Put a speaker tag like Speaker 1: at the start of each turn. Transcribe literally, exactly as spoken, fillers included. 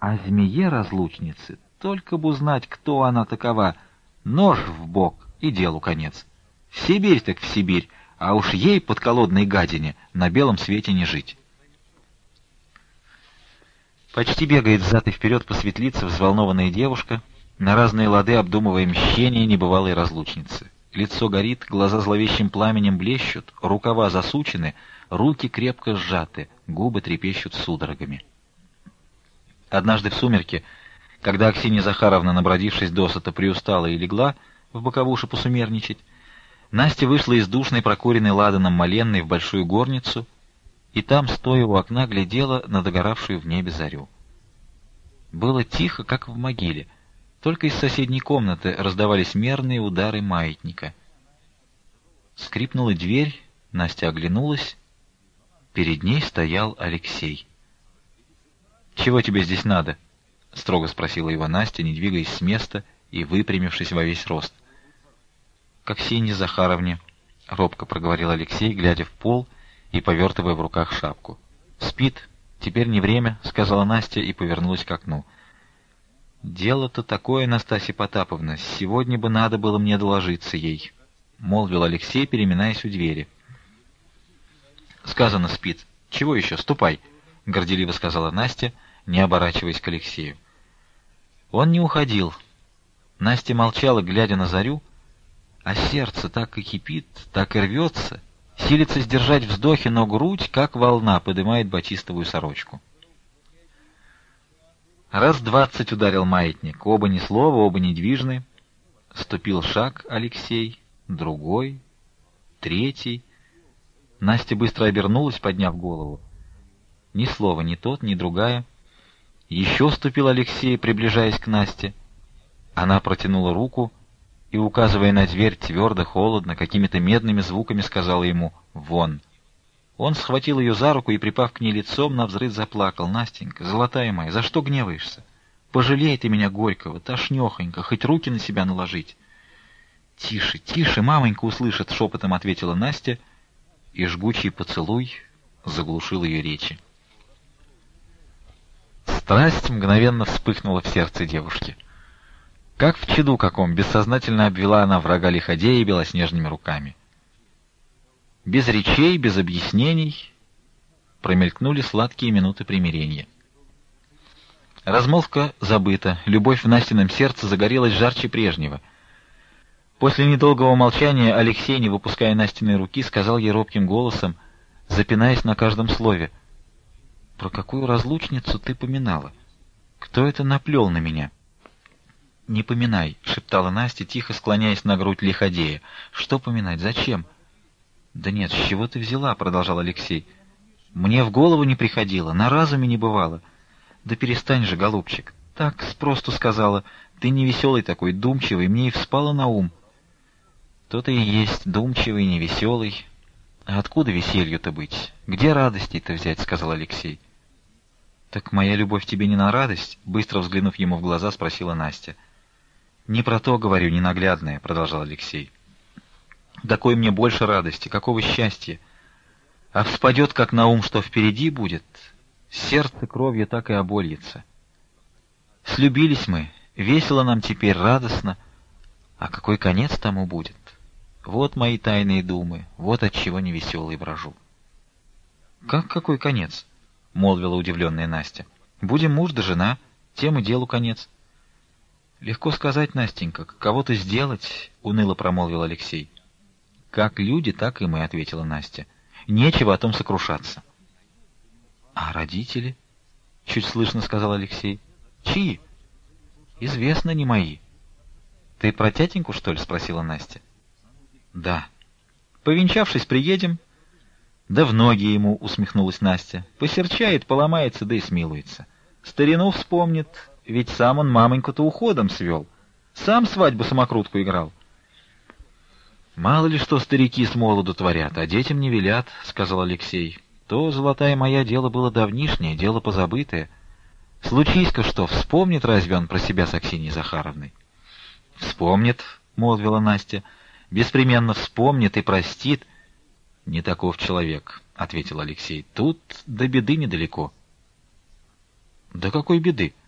Speaker 1: А змее-разлучнице только бы узнать, кто она такова, нож в бок и делу конец. В Сибирь так в Сибирь, а уж ей, подколодной гадине, на белом свете не жить. Почти бегает взад и вперед по светлице взволнованная девушка, на разные лады обдумывая мщение небывалой разлучницы. Лицо горит, глаза зловещим пламенем блещут, рукава засучены, руки крепко сжаты, губы трепещут судорогами. Однажды в сумерки, когда Аксинья Захаровна, набродившись досыта, приустала и легла в боковуше посумерничать, Настя вышла из душной, прокуренной ладаном моленной в большую горницу, и там, стоя у окна, глядела на догоравшую в небе зарю. Было тихо, как в могиле. Только из соседней комнаты раздавались мерные удары маятника. Скрипнула дверь, Настя оглянулась. Перед ней стоял Алексей. «Чего тебе здесь надо?» — строго спросила его Настя, не двигаясь с места и выпрямившись во весь рост. «К Аксинье Захаровне», — робко проговорил Алексей, глядя в пол и повертывая в руках шапку. «Спит. Теперь не время», — сказала Настя и повернулась к окну. «Дело-то такое, Настасья Потаповна, сегодня бы надо было мне доложиться ей», — молвил Алексей, переминаясь у двери. «Сказано, спит. Чего еще? Ступай», — горделиво сказала Настя, не оборачиваясь к Алексею. Он не уходил. Настя молчала, глядя на зарю, а сердце так и кипит, так и рвется, силится сдержать вздохи, но грудь, как волна, подымает батистовую сорочку. Раз двадцать ударил маятник, оба ни слова, оба недвижны. Ступил шаг Алексей, другой, третий. Настя быстро обернулась, подняв голову. Ни слова, ни тот, ни другая. Еще ступил Алексей, приближаясь к Насте. Она протянула руку и, указывая на дверь, твердо, холодно, какими-то медными звуками сказала ему «Вон!». Он схватил ее за руку и, припав к ней лицом, навзрыд заплакал. «Настенька, золотая моя, за что гневаешься? Пожалей ты меня горького, тошнехонько, хоть руки на себя наложить». «Тише, тише, мамонька услышит», — шепотом ответила Настя, и жгучий поцелуй заглушил ее речи. Страсть мгновенно вспыхнула в сердце девушки. Как в чаду каком бессознательно обвела она врага лиходея белоснежными руками. Без речей, без объяснений промелькнули сладкие минуты примирения. Размолвка забыта, любовь в Настином сердце загорелась жарче прежнего. После недолгого молчания Алексей, не выпуская Настиной руки, сказал ей робким голосом, запинаясь на каждом слове: «Про какую разлучницу ты поминала? Кто это наплел на меня?» «Не поминай», — шептала Настя, тихо склоняясь на грудь лиходея. «Что поминать? Зачем?» «Да нет, с чего ты взяла?» — продолжал Алексей. «Мне в голову не приходило, на разуме не бывало». «Да перестань же, голубчик. Так спросту сказала. Ты невеселый такой, думчивый, мне и вспало на ум». «То-то и есть, думчивый, невеселый. А откуда веселью-то быть? Где радостей-то взять?» — сказал Алексей. «Так моя любовь тебе не на радость?» — быстро взглянув ему в глаза, спросила Настя. «Не про то, говорю, ненаглядное», — продолжал Алексей. «Да кой мне больше радости, какого счастья! А вспадет, как на ум, что впереди будет, сердце кровью так и обольется. Слюбились мы, весело нам теперь, радостно, а какой конец тому будет? Вот мои тайные думы, вот отчего невеселый брожу». «Как какой конец?» — молвила удивленная Настя. «Будем муж да жена, тем и делу конец». «Легко сказать, Настенька, кого-то сделать», — уныло промолвил Алексей. «Как люди, так и мы», — ответила Настя. «Нечего о том сокрушаться». «А родители?» — чуть слышно сказал Алексей. «Чьи?» «Известно, не мои». «Ты про тятеньку, что ли?» — спросила Настя. «Да». «Повенчавшись, приедем?» «Да в ноги ему», — усмехнулась Настя. «Посерчает, поломается, да и смилуется. Старину вспомнит, ведь сам он мамоньку-то уходом свел. Сам свадьбу-самокрутку играл». «Мало ли что старики с молоду творят, а детям не велят», — сказал Алексей. «То, золотая моя, дело было давнишнее, дело позабытое. Случись-ка что, вспомнит разве он про себя с Аксиньей Захаровной?» «Вспомнит», — молвила Настя. «Беспременно вспомнит и простит». «Не таков человек», — ответил Алексей. «Тут до беды недалеко». «Да какой беды?»